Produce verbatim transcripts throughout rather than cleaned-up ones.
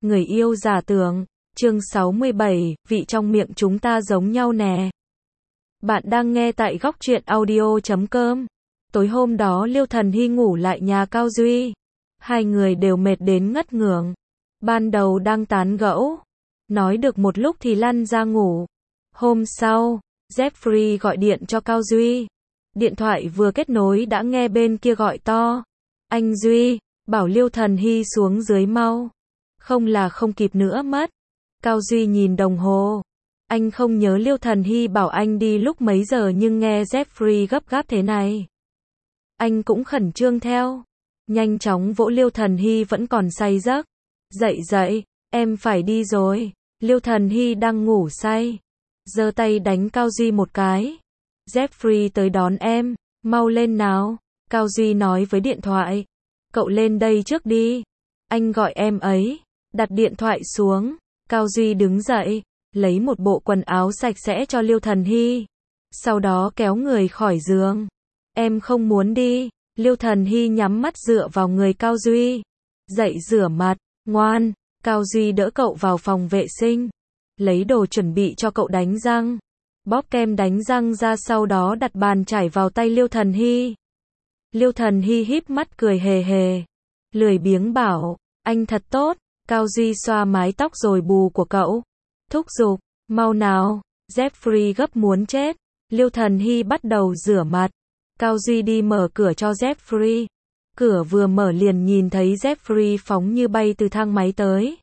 Người yêu giả tưởng, chương sáu mươi bảy, vị trong miệng chúng ta giống nhau nè. Bạn đang nghe tại góc truyện audio chấm com. Tối hôm đó Liêu Thần Hy ngủ lại nhà Cao Duy. Hai người đều mệt đến ngất ngưởng. Ban đầu đang tán gẫu, nói được một lúc thì lăn ra ngủ. Hôm sau, Jeffrey gọi điện cho Cao Duy. Điện thoại vừa kết nối đã nghe bên kia gọi to. Anh Duy, bảo Liêu Thần Hy xuống dưới mau. Không là không kịp nữa mất. Cao Duy nhìn đồng hồ. Anh không nhớ Liêu Thần Hy bảo anh đi lúc mấy giờ nhưng nghe Jeffrey gấp gáp thế này. Anh cũng khẩn trương theo. Nhanh chóng vỗ Liêu Thần Hy vẫn còn say giấc. Dậy dậy, em phải đi rồi. Liêu Thần Hy đang ngủ say. Giơ tay đánh Cao Duy một cái. Jeffrey tới đón em, mau lên nào. Cao Duy nói với điện thoại. Cậu lên đây trước đi. Anh gọi em ấy. Đặt điện thoại xuống. Cao Duy đứng dậy, lấy một bộ quần áo sạch sẽ cho Liêu Thần Hy. Sau đó kéo người khỏi giường. Em không muốn đi. Liêu Thần Hy nhắm mắt dựa vào người Cao Duy. Dậy rửa mặt, ngoan. Cao Duy đỡ cậu vào phòng vệ sinh. Lấy đồ chuẩn bị cho cậu đánh răng. Bóp kem đánh răng ra sau đó đặt bàn chải vào tay Liêu Thần Hy. Liêu Thần Hy híp mắt cười hề hề. Lười biếng bảo, anh thật tốt. Cao Duy xoa mái tóc rồi bù của cậu. Thúc giục, mau nào. Jeffrey gấp muốn chết. Liêu Thần Hy bắt đầu rửa mặt. Cao Duy đi mở cửa cho Jeffrey. Cửa vừa mở liền nhìn thấy Jeffrey phóng như bay từ thang máy tới.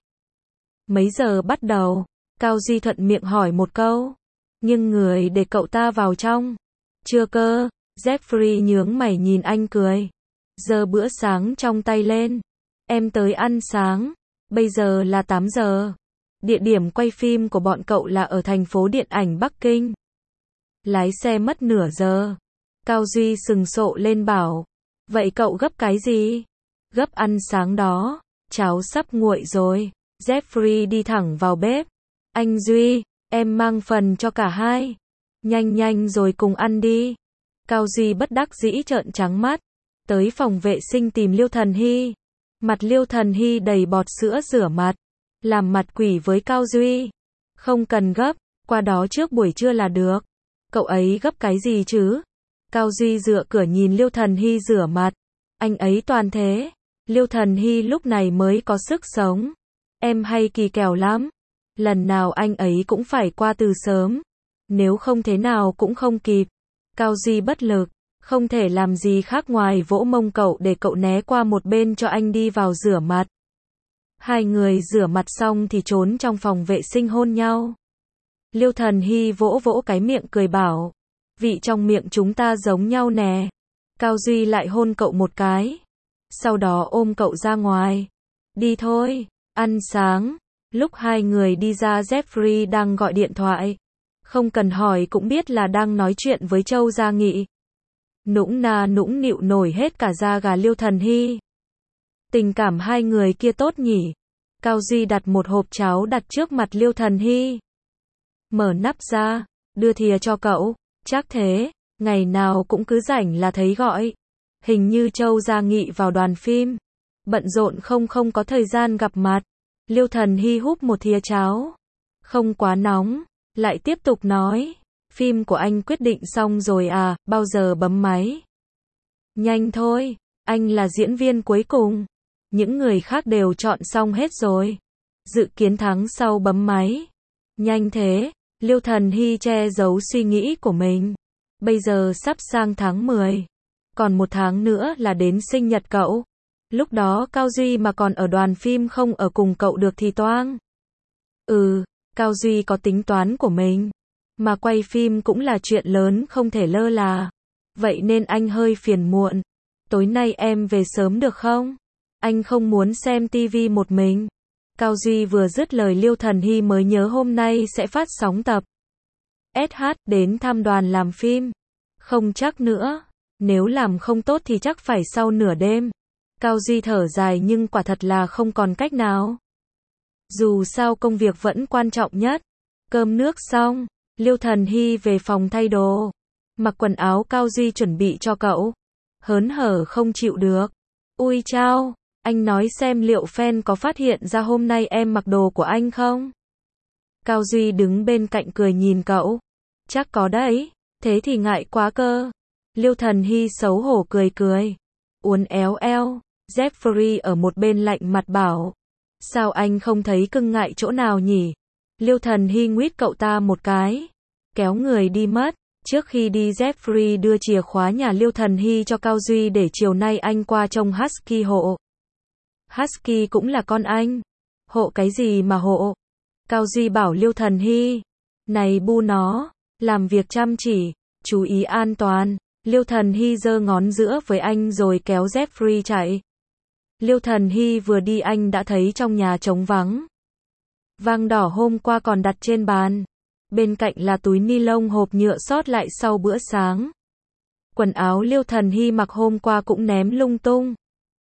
Mấy giờ bắt đầu? Cao Duy thuận miệng hỏi một câu. Nhưng người để cậu ta vào trong. Chưa cơ. Jeffrey nhướng mày nhìn anh cười. Giơ bữa sáng trong tay lên. Em tới ăn sáng. Bây giờ là tám giờ. Địa điểm quay phim của bọn cậu là ở thành phố điện ảnh Bắc Kinh. Lái xe mất nửa giờ. Cao Duy sừng sộ lên bảo. Vậy cậu gấp cái gì? Gấp ăn sáng đó. Cháo sắp nguội rồi. Jeffrey đi thẳng vào bếp. Anh Duy, em mang phần cho cả hai. Nhanh nhanh rồi cùng ăn đi. Cao Duy bất đắc dĩ trợn trắng mắt. Tới phòng vệ sinh tìm Liêu Thần Hy. Mặt Liêu Thần Hy đầy bọt sữa rửa mặt. Làm mặt quỷ với Cao Duy. Không cần gấp, qua đó trước buổi trưa là được. Cậu ấy gấp cái gì chứ? Cao Duy dựa cửa nhìn Liêu Thần Hy rửa mặt. Anh ấy toàn thế. Liêu Thần Hy lúc này mới có sức sống. Em hay kỳ kèo lắm. Lần nào anh ấy cũng phải qua từ sớm. Nếu không thế nào cũng không kịp. Cao Duy bất lực. Không thể làm gì khác ngoài vỗ mông cậu để cậu né qua một bên cho anh đi vào rửa mặt. Hai người rửa mặt xong thì trốn trong phòng vệ sinh hôn nhau. Liêu Thần Hy vỗ vỗ cái miệng cười bảo. Vị trong miệng chúng ta giống nhau nè. Cao Duy lại hôn cậu một cái. Sau đó ôm cậu ra ngoài. Đi thôi, ăn sáng. Lúc hai người đi ra Jeffrey đang gọi điện thoại. Không cần hỏi cũng biết là đang nói chuyện với Châu Gia Nghị. Nũng na nũng nịu nổi hết cả da gà Liêu Thần Hy. Tình cảm hai người kia tốt nhỉ. Cao Duy đặt một hộp cháo đặt trước mặt Liêu Thần Hy. Mở nắp ra, đưa thìa cho cậu. Chắc thế, ngày nào cũng cứ rảnh là thấy gọi. Hình như Châu Gia Nghị vào đoàn phim. Bận rộn không không có thời gian gặp mặt. Liêu Thần Hy húp một thìa cháo. Không quá nóng, lại tiếp tục nói. Phim của anh quyết định xong rồi à, bao giờ bấm máy? Nhanh thôi, anh là diễn viên cuối cùng. Những người khác đều chọn xong hết rồi. Dự kiến tháng sau bấm máy. Nhanh thế, Liêu Thần Hy che giấu suy nghĩ của mình. Bây giờ sắp sang tháng mười. Còn một tháng nữa là đến sinh nhật cậu. Lúc đó Cao Duy mà còn ở đoàn phim không ở cùng cậu được thì toang. Ừ, Cao Duy có tính toán của mình. Mà quay phim cũng là chuyện lớn không thể lơ là. Vậy nên anh hơi phiền muộn. Tối nay em về sớm được không? Anh không muốn xem tivi một mình. Cao Duy vừa dứt lời Liêu Thần Hy mới nhớ hôm nay sẽ phát sóng tập ét hát đến thăm đoàn làm phim. Không chắc nữa. Nếu làm không tốt thì chắc phải sau nửa đêm. Cao Duy thở dài nhưng quả thật là không còn cách nào. Dù sao công việc vẫn quan trọng nhất. Cơm nước xong. Liêu Thần Hy về phòng thay đồ. Mặc quần áo Cao Duy chuẩn bị cho cậu. Hớn hở không chịu được. Ui chao, Anh nói xem liệu fan có phát hiện ra hôm nay em mặc đồ của anh không? Cao Duy đứng bên cạnh cười nhìn cậu. Chắc có đấy, thế thì ngại quá cơ. Liêu Thần Hy xấu hổ cười cười. Uốn éo eo, Jeffrey ở một bên lạnh mặt bảo. Sao anh không thấy cưng ngại chỗ nào nhỉ? Liêu Thần Hy nguýt cậu ta một cái. Kéo người đi mất. Trước khi đi Jeffrey đưa chìa khóa nhà Liêu Thần Hy cho Cao Duy để chiều nay anh qua trông Husky hộ. Husky cũng là con anh. Hộ cái gì mà hộ? Cao Duy bảo Liêu Thần Hy. Này bu nó, làm việc chăm chỉ, chú ý an toàn. Liêu Thần Hy giơ ngón giữa với anh rồi kéo Jeffrey chạy. Liêu Thần Hy vừa đi anh đã thấy trong nhà trống vắng. Vang đỏ hôm qua còn đặt trên bàn. Bên cạnh là túi ni lông hộp nhựa sót lại sau bữa sáng. Quần áo Liêu Thần Hy mặc hôm qua cũng ném lung tung.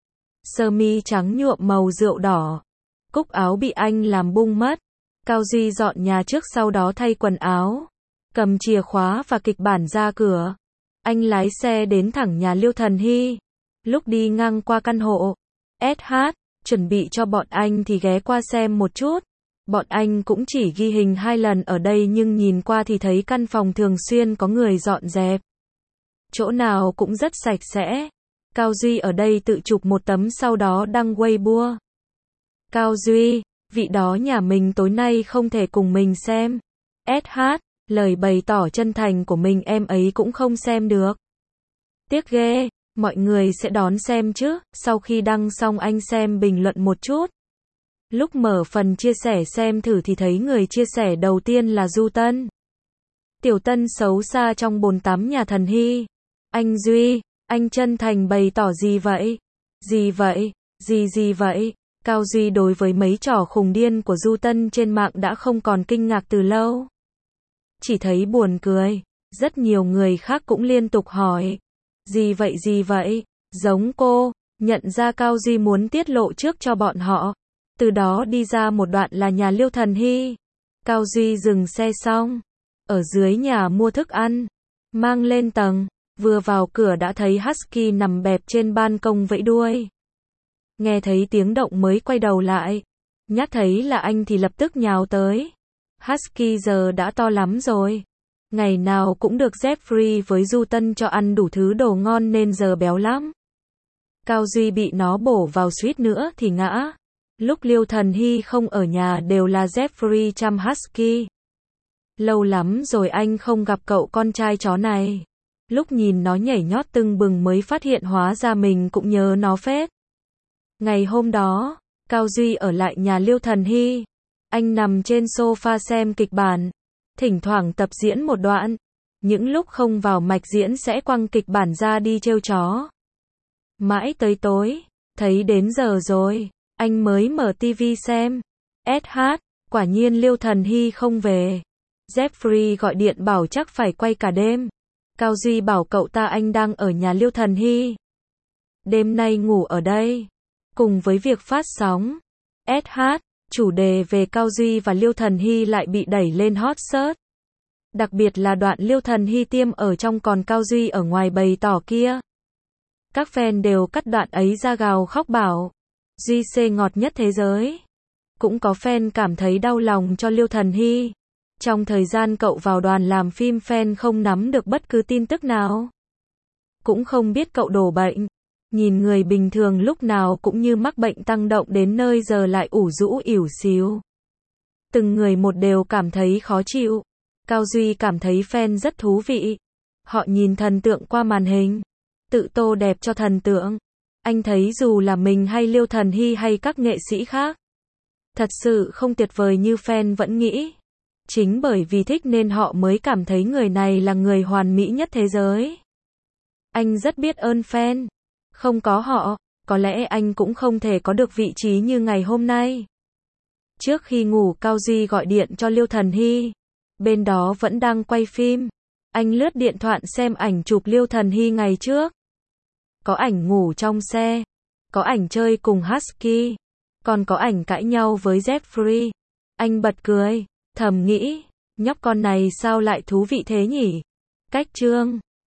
Sơ mi trắng nhuộm màu rượu đỏ. Cúc áo bị anh làm bung mất. Cao Duy dọn nhà trước sau đó thay quần áo. Cầm chìa khóa và kịch bản ra cửa. Anh lái xe đến thẳng nhà Liêu Thần Hy. Lúc đi ngang qua căn hộ ét hát, chuẩn bị cho bọn anh thì ghé qua xem một chút. Bọn anh cũng chỉ ghi hình hai lần ở đây nhưng nhìn qua thì thấy căn phòng thường xuyên có người dọn dẹp. Chỗ nào cũng rất sạch sẽ. Cao Duy ở đây tự chụp một tấm sau đó đăng Weibo. Cao Duy, vị đó nhà mình tối nay không thể cùng mình xem. ét hát, lời bày tỏ chân thành của mình em ấy cũng không xem được. Tiếc ghê, mọi người sẽ đón xem chứ, sau khi đăng xong anh xem bình luận một chút. Lúc mở phần chia sẻ xem thử thì thấy người chia sẻ đầu tiên là Du Tân. Tiểu Tân xấu xa trong bồn tắm nhà Thần Hy. Anh Duy, anh chân thành bày tỏ gì vậy? Gì vậy? Gì gì vậy? Cao Duy đối với mấy trò khùng điên của Du Tân trên mạng đã không còn kinh ngạc từ lâu. Chỉ thấy buồn cười. Rất nhiều người khác cũng liên tục hỏi. Gì vậy gì vậy? Giống cô, nhận ra Cao Duy muốn tiết lộ trước cho bọn họ. Từ đó đi ra một đoạn là nhà Liêu Thần Hy. Cao Duy dừng xe xong. Ở dưới nhà mua thức ăn. Mang lên tầng. Vừa vào cửa đã thấy Husky nằm bẹp trên ban công vẫy đuôi. Nghe thấy tiếng động mới quay đầu lại. Nhắc thấy là anh thì lập tức nhào tới. Husky giờ đã to lắm rồi. Ngày nào cũng được Jeffrey với Du Tân cho ăn đủ thứ đồ ngon nên giờ béo lắm. Cao Duy bị nó bổ vào suýt nữa thì ngã. Lúc Liêu Thần Hy không ở nhà đều là Jeffrey chăm Husky. Lâu lắm rồi anh không gặp cậu con trai chó này. Lúc nhìn nó nhảy nhót tưng bừng mới phát hiện hóa ra mình cũng nhớ nó phết. Ngày hôm đó, Cao Duy ở lại nhà Liêu Thần Hy. Anh nằm trên sofa xem kịch bản. Thỉnh thoảng tập diễn một đoạn. Những lúc không vào mạch diễn sẽ quăng kịch bản ra đi trêu chó. Mãi tới tối, thấy đến giờ rồi, anh mới mở tivi xem. ét hát, quả nhiên Liêu Thần Hy không về. Jeffrey gọi điện bảo chắc phải quay cả đêm. Cao Duy bảo cậu ta anh đang ở nhà Liêu Thần Hy. Đêm nay ngủ ở đây. Cùng với việc phát sóng ét hát, chủ đề về Cao Duy và Liêu Thần Hy lại bị đẩy lên hot search. Đặc biệt là đoạn Liêu Thần Hy tiêm ở trong còn Cao Duy ở ngoài bày tỏ kia. Các fan đều cắt đoạn ấy ra gào khóc bảo Duy C ngọt nhất thế giới. Cũng có fan cảm thấy đau lòng cho Liêu Thần Hy. Trong thời gian cậu vào đoàn làm phim fan không nắm được bất cứ tin tức nào. Cũng không biết cậu đổ bệnh. Nhìn người bình thường lúc nào cũng như mắc bệnh tăng động đến nơi giờ lại ủ rũ ỉu xìu. Từng người một đều cảm thấy khó chịu. Cao Duy cảm thấy fan rất thú vị. Họ nhìn thần tượng qua màn hình. Tự tô đẹp cho thần tượng. Anh thấy dù là mình hay Liêu Thần Hy hay các nghệ sĩ khác. Thật sự không tuyệt vời như fan vẫn nghĩ. Chính bởi vì thích nên họ mới cảm thấy người này là người hoàn mỹ nhất thế giới. Anh rất biết ơn fan. Không có họ, có lẽ anh cũng không thể có được vị trí như ngày hôm nay. Trước khi ngủ Cao Duy gọi điện cho Liêu Thần Hy. Bên đó vẫn đang quay phim. Anh lướt điện thoại xem ảnh chụp Liêu Thần Hy ngày trước. Có ảnh ngủ trong xe. Có ảnh chơi cùng Husky. Còn có ảnh cãi nhau với Jeffrey. Anh bật cười, thầm nghĩ, nhóc con này sao lại thú vị thế nhỉ? Cách chương